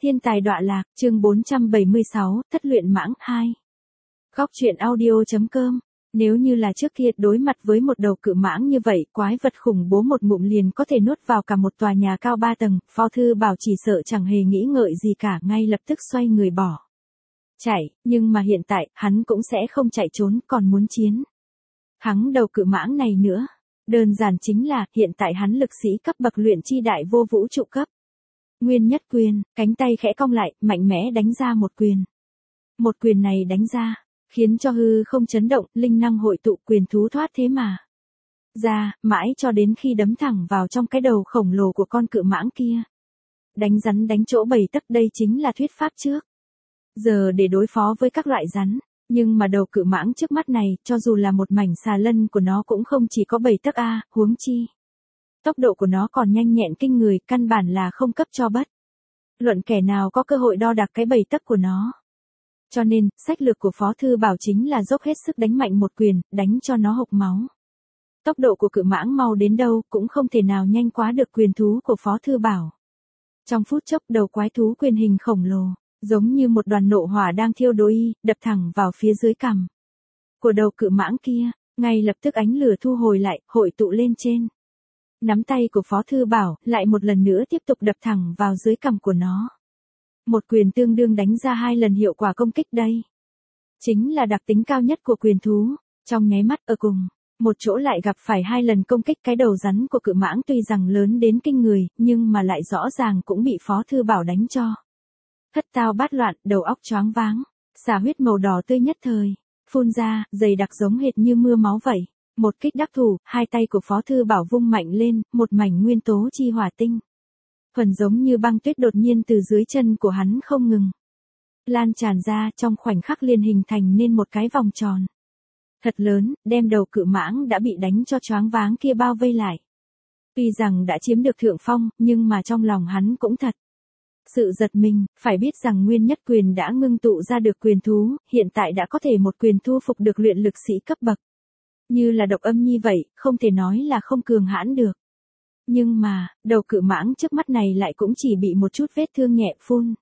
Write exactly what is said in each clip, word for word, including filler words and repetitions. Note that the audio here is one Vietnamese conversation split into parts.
Thiên tài đọa lạc, chương bốn trăm bảy mươi sáu, thất luyện mãng hai. Góc truyện audio.com. Nếu như là trước kia đối mặt với một đầu cự mãng như vậy, quái vật khủng bố một ngụm liền có thể nuốt vào cả một tòa nhà cao ba tầng, Phó Thư Bảo chỉ sợ chẳng hề nghĩ ngợi gì cả, ngay lập tức xoay người bỏ chạy, nhưng mà hiện tại, hắn cũng sẽ không chạy trốn, còn muốn chiến thắng đầu cự mãng này nữa. Đơn giản chính là, hiện tại hắn lực sĩ cấp bậc luyện chi đại vô vũ trụ cấp. Nguyên nhất quyền, cánh tay khẽ cong lại, mạnh mẽ đánh ra một quyền. Một quyền này đánh ra, khiến cho hư không chấn động, linh năng hội tụ, quyền thú thoát thế mà ra, mãi cho đến khi đấm thẳng vào trong cái đầu khổng lồ của con cự mãng kia. Đánh rắn đánh chỗ bảy tấc, đây chính là thuyết pháp trước giờ để đối phó với các loại rắn, nhưng mà đầu cự mãng trước mắt này, cho dù là một mảnh xà lân của nó cũng không chỉ có bảy tấc a, huống chi tốc độ của nó còn nhanh nhẹn kinh người, căn bản là không cấp cho bất luận kẻ nào có cơ hội đo đạc cái bảy tấc của nó. Cho nên, sách lược của Phó Thư Bảo chính là dốc hết sức đánh mạnh một quyền, đánh cho nó hộc máu. Tốc độ của cự mãng mau đến đâu cũng không thể nào nhanh quá được quyền thú của Phó Thư Bảo. Trong phút chốc, đầu quái thú quyền hình khổng lồ, giống như một đoàn nộ hỏa đang thiêu đốt, đập thẳng vào phía dưới cằm của đầu cự mãng kia, ngay lập tức ánh lửa thu hồi lại, hội tụ lên trên nắm tay của Phó Thư Bảo, lại một lần nữa tiếp tục đập thẳng vào dưới cằm của nó. Một quyền tương đương đánh ra hai lần hiệu quả công kích đây. Chính là đặc tính cao nhất của quyền thú, trong nháy mắt ở cùng một chỗ lại gặp phải hai lần công kích. Cái đầu rắn của cự mãng tuy rằng lớn đến kinh người, nhưng mà lại rõ ràng cũng bị Phó Thư Bảo đánh cho thất tao bát loạn, đầu óc choáng váng, xả huyết màu đỏ tươi nhất thời phun ra, dày đặc giống hệt như mưa máu vậy. Một kích đắc thủ, hai tay của Phó Thư Bảo vung mạnh lên, một mảnh nguyên tố chi hỏa tinh thuần giống như băng tuyết đột nhiên từ dưới chân của hắn không ngừng lan tràn ra, trong khoảnh khắc liền hình thành nên một cái vòng tròn thật lớn, đem đầu cự mãng đã bị đánh cho choáng váng kia bao vây lại. Tuy rằng đã chiếm được thượng phong, nhưng mà trong lòng hắn cũng thật sự giật mình, phải biết rằng nguyên nhất quyền đã ngưng tụ ra được quyền thú, hiện tại đã có thể một quyền thu phục được luyện lực sĩ cấp bậc. Như là độc âm nhi vậy, không thể nói là không cường hãn được. Nhưng mà, đầu cự mãng trước mắt này lại cũng chỉ bị một chút vết thương nhẹ phun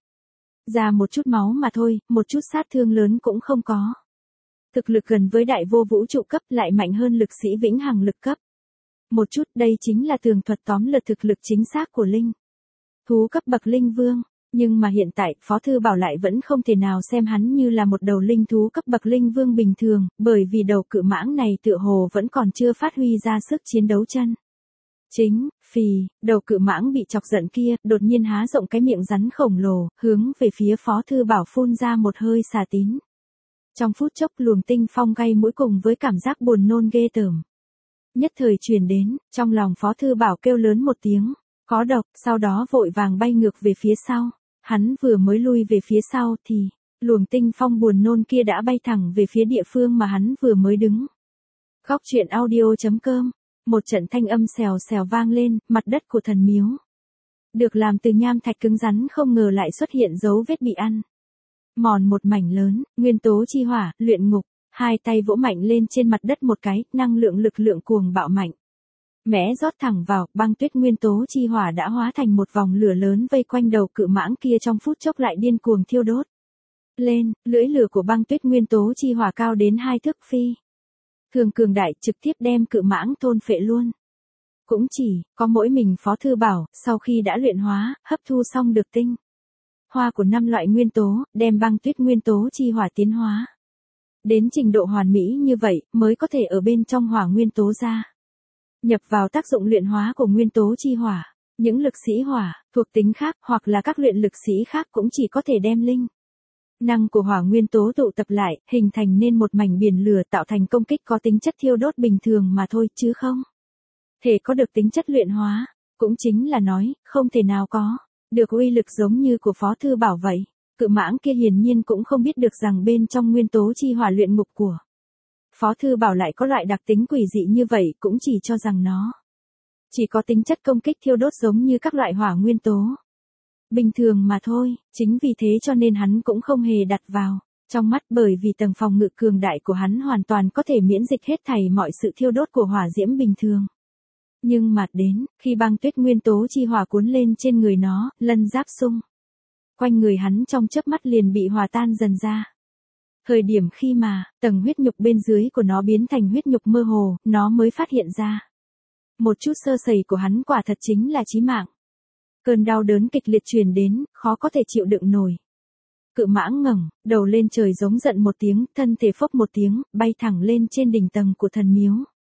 ra một chút máu mà thôi, một chút sát thương lớn cũng không có. Thực lực gần với đại vô vũ trụ cấp lại mạnh hơn lực sĩ vĩnh hằng lực cấp một chút, đây chính là tường thuật tóm lược thực lực chính xác của linh thú cấp bậc linh vương. Nhưng mà hiện tại, Phó Thư Bảo lại vẫn không thể nào xem hắn như là một đầu linh thú cấp bậc linh vương bình thường, bởi vì đầu cự mãng này tựa hồ vẫn còn chưa phát huy ra sức chiến đấu chân chính. Phì, đầu cự mãng bị chọc giận kia, đột nhiên há rộng cái miệng rắn khổng lồ, hướng về phía Phó Thư Bảo phun ra một hơi xà tín. Trong phút chốc, luồng tinh phong gay mũi cùng với cảm giác buồn nôn ghê tởm nhất thời truyền đến, trong lòng Phó Thư Bảo kêu lớn một tiếng, có độc, sau đó vội vàng bay ngược về phía sau. Hắn vừa mới lui về phía sau thì, luồng tinh phong buồn nôn kia đã bay thẳng về phía địa phương mà hắn vừa mới đứng. Góc truyện audio.com. Một trận thanh âm xèo xèo vang lên, mặt đất của thần miếu được làm từ nham thạch cứng rắn không ngờ lại xuất hiện dấu vết bị ăn mòn một mảnh lớn, nguyên tố chi hỏa, luyện ngục. Hai tay vỗ mạnh lên trên mặt đất một cái, năng lượng lực lượng cuồng bạo mạnh mẽ rót thẳng vào, băng tuyết nguyên tố chi hỏa đã hóa thành một vòng lửa lớn vây quanh đầu cự mãng kia, trong phút chốc lại điên cuồng thiêu đốt lên. Lưỡi lửa của băng tuyết nguyên tố chi hỏa cao đến hai thước phi thường cường đại, trực tiếp đem cự mãng thôn phệ luôn. Cũng chỉ có mỗi mình Phó Thư Bảo, sau khi đã luyện hóa, hấp thu xong được tinh hoa của năm loại nguyên tố, đem băng tuyết nguyên tố chi hỏa tiến hóa đến trình độ hoàn mỹ như vậy, mới có thể ở bên trong hỏa nguyên tố ra nhập vào tác dụng luyện hóa của nguyên tố chi hỏa. Những lực sĩ hỏa, thuộc tính khác, hoặc là các luyện lực sĩ khác cũng chỉ có thể đem linh năng của hỏa nguyên tố tụ tập lại, hình thành nên một mảnh biển lửa, tạo thành công kích có tính chất thiêu đốt bình thường mà thôi, chứ không thể có được tính chất luyện hóa. Cũng chính là nói, không thể nào có được uy lực giống như của Phó Thư Bảo vậy. Cự mãng kia hiển nhiên cũng không biết được rằng bên trong nguyên tố chi hỏa luyện ngục của Phó Thư Bảo lại có loại đặc tính quỷ dị như vậy, cũng chỉ cho rằng nó chỉ có tính chất công kích thiêu đốt giống như các loại hỏa nguyên tố bình thường mà thôi. Chính vì thế cho nên hắn cũng không hề đặt vào trong mắt, bởi vì tầng phòng ngự cường đại của hắn hoàn toàn có thể miễn dịch hết thảy mọi sự thiêu đốt của hỏa diễm bình thường. Nhưng mà đến, khi băng tuyết nguyên tố chi hỏa cuốn lên trên người nó, lân giáp xung quanh người hắn trong chớp mắt liền bị hòa tan dần ra. Thời điểm khi mà, tầng huyết nhục bên dưới của nó biến thành huyết nhục mơ hồ, nó mới phát hiện ra. Một chút sơ sẩy của hắn quả thật chính là chí mạng. Cơn đau đớn kịch liệt truyền đến, khó có thể chịu đựng nổi. Cự mãng ngẩng, đầu lên trời giống giận một tiếng, thân thể phốc một tiếng, bay thẳng lên trên đỉnh tầng của thần miếu.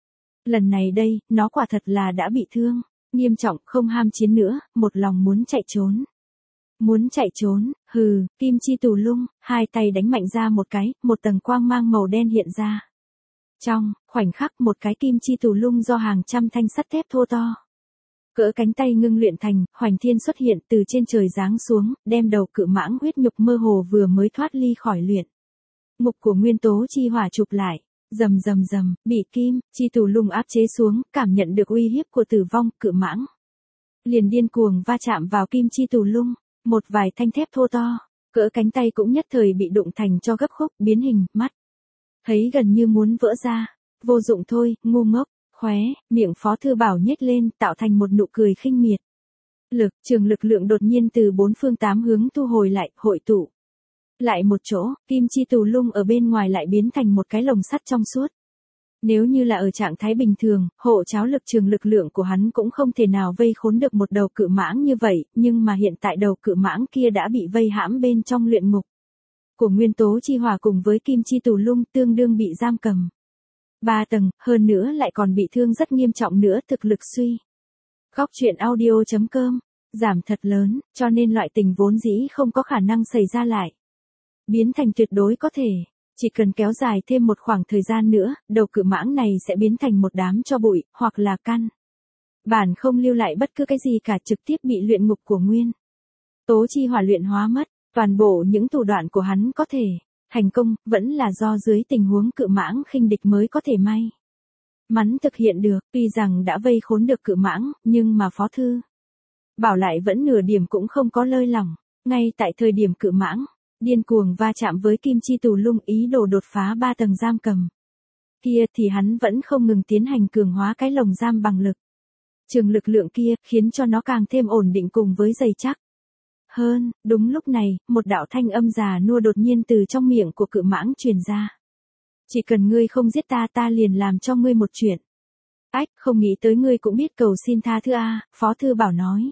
Lần này đây, nó quả thật là đã bị thương, nghiêm trọng, không ham chiến nữa, một lòng muốn chạy trốn. Muốn chạy trốn, hừ, kim chi tù lung, hai tay đánh mạnh ra một cái, một tầng quang mang màu đen hiện ra. Trong khoảnh khắc một cái kim chi tù lung do hàng trăm thanh sắt thép thô to, cỡ cánh tay ngưng luyện thành, hoành thiên xuất hiện từ trên trời giáng xuống, đem đầu cự mãng huyết nhục mơ hồ vừa mới thoát ly khỏi luyện ngục của nguyên tố chi hỏa chụp lại. Rầm rầm rầm, bị kim chi tù lung áp chế xuống, cảm nhận được uy hiếp của tử vong, cự mãng liền điên cuồng va chạm vào kim chi tù lung, một vài thanh thép thô to, cỡ cánh tay cũng nhất thời bị đụng thành cho gấp khúc, biến hình, mắt thấy gần như muốn vỡ ra. Vô dụng thôi, ngu ngốc. Khóe miệng Phó Thư Bảo nhếch lên, tạo thành một nụ cười khinh miệt. Lực, trường lực lượng đột nhiên từ bốn phương tám hướng thu hồi lại, hội tụ lại một chỗ, kim chi tù lung ở bên ngoài lại biến thành một cái lồng sắt trong suốt. Nếu như là ở trạng thái bình thường, hộ cháo lực trường lực lượng của hắn cũng không thể nào vây khốn được một đầu cự mãng như vậy, nhưng mà hiện tại đầu cự mãng kia đã bị vây hãm bên trong luyện ngục của nguyên tố chi hỏa cùng với kim chi tù lung, tương đương bị giam cầm. Ba tầng, hơn nữa lại còn bị thương rất nghiêm trọng nữa, thực lực suy. Góc truyện audio chấm com, giảm thật lớn, cho nên loại tình vốn dĩ không có khả năng xảy ra lại, biến thành tuyệt đối có thể. Chỉ cần kéo dài thêm một khoảng thời gian nữa, đầu cự mãng này sẽ biến thành một đám tro bụi, hoặc là căn bản không lưu lại bất cứ cái gì cả, trực tiếp bị luyện ngục của nguyên tố chi hỏa luyện hóa mất. Toàn bộ những thủ đoạn của hắn có thể thành công, vẫn là do dưới tình huống cự mãng khinh địch mới có thể may mắn thực hiện được. Tuy rằng đã vây khốn được cự mãng, nhưng mà Phó Thư Bảo lại vẫn nửa điểm cũng không có lơi lỏng. Ngay tại thời điểm cự mãng điên cuồng va chạm với kim chi tù lung, ý đồ đột phá ba tầng giam cầm kia, thì hắn vẫn không ngừng tiến hành cường hóa cái lồng giam bằng lực trường lực lượng kia, khiến cho nó càng thêm ổn định cùng với dày chắc hơn. Đúng lúc này, một đạo thanh âm già nua đột nhiên từ trong miệng của cự mãng truyền ra. Chỉ cần ngươi không giết ta, ta liền làm cho ngươi một chuyện. Ách, không nghĩ tới ngươi cũng biết cầu xin tha thứ a, Phó Thư Bảo nói.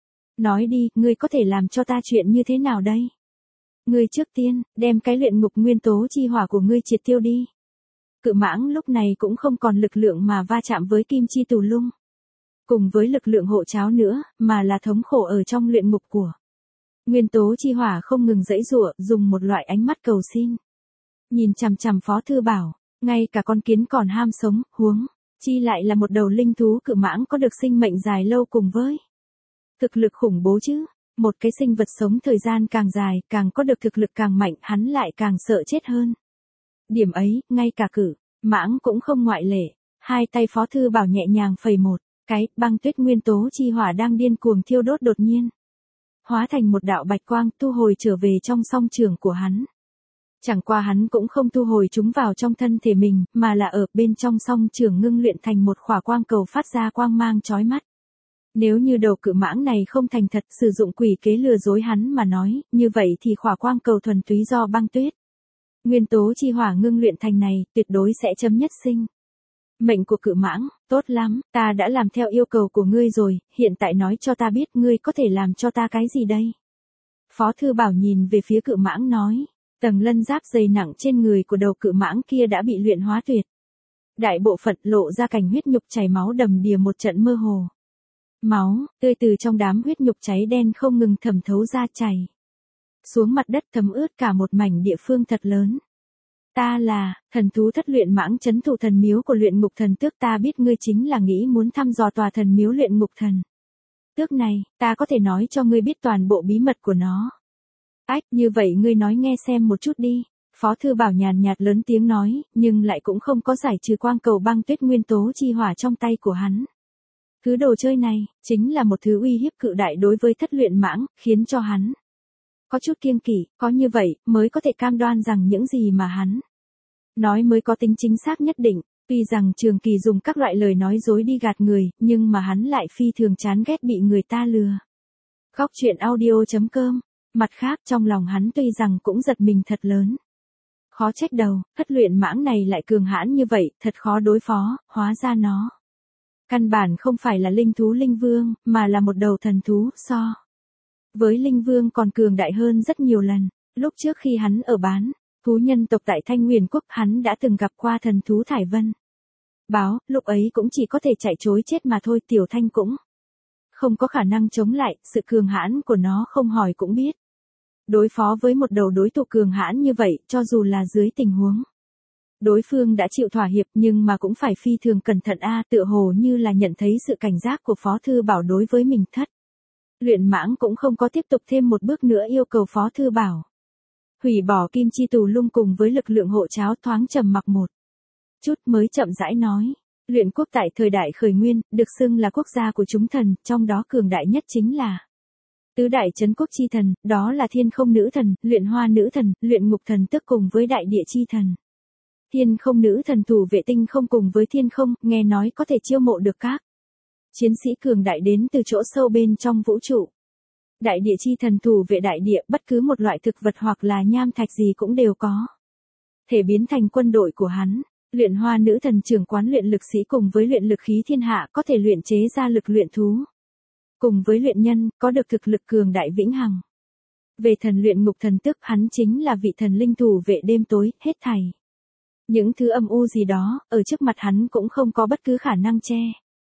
Nói đi, ngươi có thể làm cho ta chuyện như thế nào đây? Ngươi trước tiên, đem cái luyện ngục nguyên tố chi hỏa của ngươi triệt tiêu đi. Cự mãng lúc này cũng không còn lực lượng mà va chạm với kim chi tù lung, cùng với lực lượng hộ cháo nữa, mà là thống khổ ở trong luyện ngục của nguyên tố chi hỏa không ngừng giãy giụa, dùng một loại ánh mắt cầu xin nhìn chằm chằm Phó Thư Bảo. Ngay cả con kiến còn ham sống, huống chi lại là một đầu linh thú cự mãng có được sinh mệnh dài lâu cùng với thực lực khủng bố chứ. Một cái sinh vật sống thời gian càng dài, càng có được thực lực càng mạnh, hắn lại càng sợ chết hơn. Điểm ấy, ngay cả cự mãng cũng không ngoại lệ. Hai tay Phó Thư Bảo nhẹ nhàng phẩy một cái, băng tuyết nguyên tố chi hỏa đang điên cuồng thiêu đốt đột nhiên hóa thành một đạo bạch quang, thu hồi trở về trong song trường của hắn. Chẳng qua hắn cũng không thu hồi chúng vào trong thân thể mình, mà là ở bên trong song trường ngưng luyện thành một khỏa quang cầu phát ra quang mang chói mắt. Nếu như đầu cự mãng này không thành thật, sử dụng quỷ kế lừa dối hắn mà nói, như vậy thì khỏa quang cầu thuần túy do băng tuyết nguyên tố chi hỏa ngưng luyện thành này, tuyệt đối sẽ chấm nhất sinh mệnh của cự mãng. Tốt lắm, ta đã làm theo yêu cầu của ngươi rồi, hiện tại nói cho ta biết ngươi có thể làm cho ta cái gì đây? Phó Thư Bảo nhìn về phía cự mãng nói, tầng lân giáp dày nặng trên người của đầu cự mãng kia đã bị luyện hóa tuyệt đại bộ phận, lộ ra cảnh huyết nhục chảy máu đầm đìa, một trận mơ hồ máu tươi từ trong đám huyết nhục cháy đen không ngừng thẩm thấu ra, chảy xuống mặt đất, thấm ướt cả một mảnh địa phương thật lớn. Ta là thần thú thất luyện mãng, trấn thủ thần miếu của luyện ngục thần tước. Ta biết ngươi chính là nghĩ muốn thăm dò tòa thần miếu luyện ngục thần tước này, ta có thể nói cho ngươi biết toàn bộ bí mật của nó. Ách, như vậy ngươi nói nghe xem một chút đi. Phó Thư Bảo nhàn nhạt lớn tiếng nói, nhưng lại cũng không có giải trừ quang cầu băng tuyết nguyên tố chi hỏa trong tay của hắn. Thứ đồ chơi này, chính là một thứ uy hiếp cự đại đối với thất luyện mãng, khiến cho hắn có chút kiêng kỵ. Có như vậy, mới có thể cam đoan rằng những gì mà hắn nói mới có tính chính xác nhất định. Tuy rằng Trường Kỳ dùng các loại lời nói dối đi gạt người, nhưng mà hắn lại phi thường chán ghét bị người ta lừa. Góc truyện audio chấm com Mặt khác trong lòng hắn tuy rằng cũng giật mình thật lớn. Khó trách đầu, thất luyện mãng này lại cường hãn như vậy, thật khó đối phó, hóa ra nó. Căn bản không phải là linh thú linh vương, mà là một đầu thần thú, so. Với linh vương còn cường đại hơn rất nhiều lần, lúc trước khi hắn ở bán, thú nhân tộc tại Thanh Nguyên Quốc hắn đã từng gặp qua thần thú Thải Vân. Báo, lúc ấy cũng chỉ có thể chạy trối chết mà thôi, Tiểu Thanh cũng không có khả năng chống lại, sự cường hãn của nó không hỏi cũng biết. Đối phó với một đầu đối thủ cường hãn như vậy, cho dù là dưới tình huống đối phương đã chịu thỏa hiệp nhưng mà cũng phải phi thường cẩn thận a, tựa hồ như là nhận thấy sự cảnh giác của Phó Thư Bảo đối với mình. Thất luyện mãng cũng không có tiếp tục thêm một bước nữa yêu cầu Phó Thư Bảo hủy bỏ kim chi tù lung cùng với lực lượng hộ cháo, thoáng trầm mặc một chút mới chậm rãi nói. Luyện quốc tại thời đại khởi nguyên, được xưng là quốc gia của chúng thần, trong đó cường đại nhất chính là tứ đại trấn quốc chi thần, đó là thiên không nữ thần, luyện hoa nữ thần, luyện ngục thần tức cùng với đại địa chi thần. Thiên không nữ thần thủ vệ tinh không cùng với thiên không, nghe nói có thể chiêu mộ được các chiến sĩ cường đại đến từ chỗ sâu bên trong vũ trụ. Đại địa chi thần thủ vệ đại địa, bất cứ một loại thực vật hoặc là nham thạch gì cũng đều có thể biến thành quân đội của hắn. Luyện hoa nữ thần trưởng quán luyện lực sĩ cùng với luyện lực khí thiên hạ, có thể luyện chế ra lực luyện thú. Cùng với luyện nhân, có được thực lực cường đại vĩnh hằng. Về thần luyện ngục thần tức, hắn chính là vị thần linh thủ vệ đêm tối, hết thảy những thứ âm u gì đó, ở trước mặt hắn cũng không có bất cứ khả năng che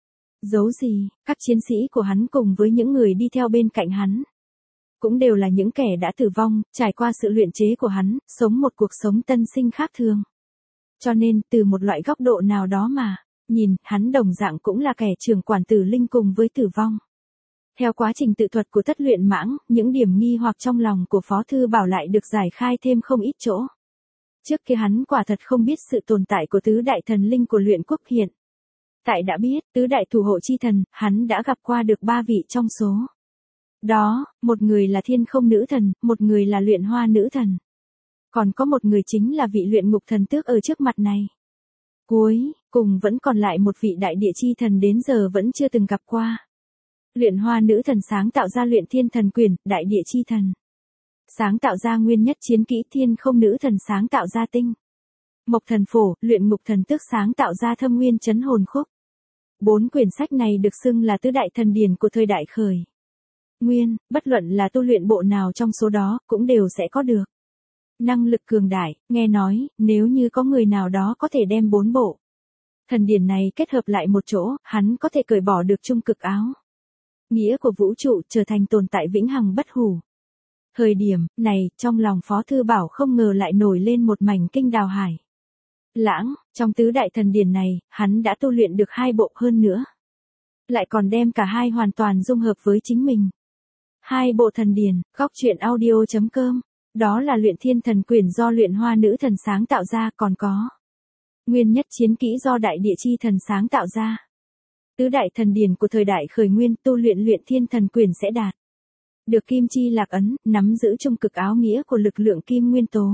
giấu gì. Các chiến sĩ của hắn cùng với những người đi theo bên cạnh hắn cũng đều là những kẻ đã tử vong, trải qua sự luyện chế của hắn, sống một cuộc sống tân sinh khác thường. Cho nên, từ một loại góc độ nào đó mà nhìn, hắn đồng dạng cũng là kẻ trưởng quản tử linh cùng với tử vong. Theo quá trình tự thuật của Thất Luyện Mãng, những điểm nghi hoặc trong lòng của Phó Thư Bảo lại được giải khai thêm không ít chỗ. Trước kia hắn quả thật không biết sự tồn tại của tứ đại thần linh của luyện quốc, hiện tại đã biết, tứ đại thủ hộ chi thần, hắn đã gặp qua được ba vị trong số đó, một người là thiên không nữ thần, một người là luyện hoa nữ thần. Còn có một người chính là vị luyện ngục thần tước ở trước mặt này. Cuối cùng vẫn còn lại một vị đại địa chi thần đến giờ vẫn chưa từng gặp qua. Luyện hoa nữ thần sáng tạo ra luyện thiên thần quyền, đại địa chi thần sáng tạo ra nguyên nhất chiến kỹ, thiên không nữ thần sáng tạo ra tinh mộc thần phổ, luyện ngục thần tước sáng tạo ra thâm nguyên chấn hồn khúc. Bốn quyển sách này được xưng là tứ đại thần điển của thời đại khởi nguyên, bất luận là tu luyện bộ nào trong số đó, cũng đều sẽ có được năng lực cường đại. Nghe nói, nếu như có người nào đó có thể đem bốn bộ thần điển này kết hợp lại một chỗ, hắn có thể cởi bỏ được trung cực áo nghĩa của vũ trụ, trở thành tồn tại vĩnh hằng bất hủ. Thời điểm này, trong lòng Phó Thư Bảo không ngờ lại nổi lên một mảnh kinh đào hải lãng. Trong tứ đại thần điển này, hắn đã tu luyện được hai bộ, hơn nữa lại còn đem cả hai hoàn toàn dung hợp với chính mình. Hai bộ thần điển. Góc truyện audio chấm com. Đó là luyện thiên thần quyền do luyện hoa nữ thần sáng tạo ra, còn có nguyên nhất chiến kỹ do đại địa chi thần sáng tạo ra. Tứ đại thần điển của thời đại khởi nguyên, tu luyện luyện thiên thần quyền sẽ đạt được kim chi lạc ấn, nắm giữ trung cực áo nghĩa của lực lượng kim nguyên tố.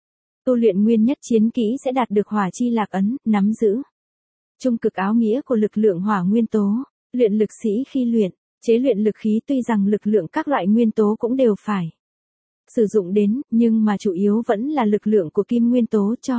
Tu luyện nguyên nhất chiến kỹ sẽ đạt được hỏa chi lạc ấn, nắm giữ trung cực áo nghĩa của lực lượng hỏa nguyên tố. Luyện lực sĩ khi luyện chế luyện lực khí, tuy rằng lực lượng các loại nguyên tố cũng đều phải sử dụng đến, nhưng mà chủ yếu vẫn là lực lượng của kim nguyên tố, cho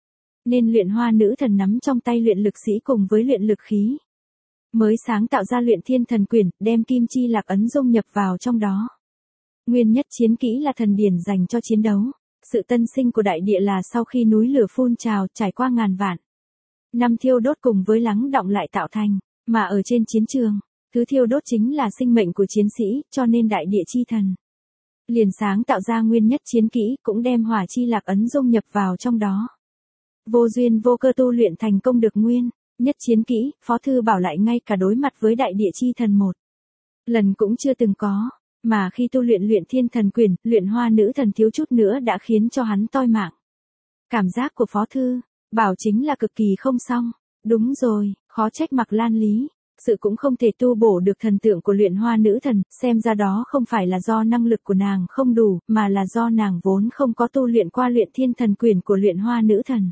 nên luyện hoa nữ thần nắm trong tay luyện lực sĩ cùng với luyện lực khí, mới sáng tạo ra luyện thiên thần quyền, đem kim chi lạc ấn dung nhập vào trong đó. Nguyên nhất chiến kỹ là thần điển dành cho chiến đấu. Sự tân sinh của đại địa là sau khi núi lửa phun trào, trải qua ngàn vạn năm thiêu đốt cùng với lắng đọng lại tạo thành, mà ở trên chiến trường, thứ thiêu đốt chính là sinh mệnh của chiến sĩ, cho nên đại địa chi thần liền sáng tạo ra nguyên nhất chiến kỹ, cũng đem hỏa chi lạc ấn dung nhập vào trong đó. Vô duyên vô cơ tu luyện thành công được nguyên nhất chiến kỹ, Phó Thư Bảo lại ngay cả đối mặt với đại địa chi thần một lần cũng chưa từng có, mà khi tu luyện luyện thiên thần quyền, luyện hoa nữ thần thiếu chút nữa đã khiến cho hắn toi mạng. Cảm giác của Phó Thư Bảo chính là cực kỳ không xong. Đúng rồi, khó trách Mạc Lan Lý sự cũng không thể tu bổ được thần tượng của luyện hoa nữ thần, xem ra đó không phải là do năng lực của nàng không đủ, mà là do nàng vốn không có tu luyện qua luyện thiên thần quyền của luyện hoa nữ thần.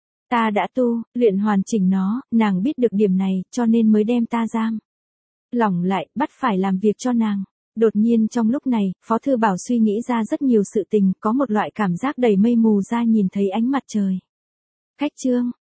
Ta đã tu, luyện hoàn chỉnh nó, nàng biết được điểm này, cho nên mới đem ta giam lỏng lại, bắt phải làm việc cho nàng. Đột nhiên trong lúc này, Phó Thư Bảo suy nghĩ ra rất nhiều sự tình, có một loại cảm giác đầy mây mù ra nhìn thấy ánh mặt trời. Khách trương,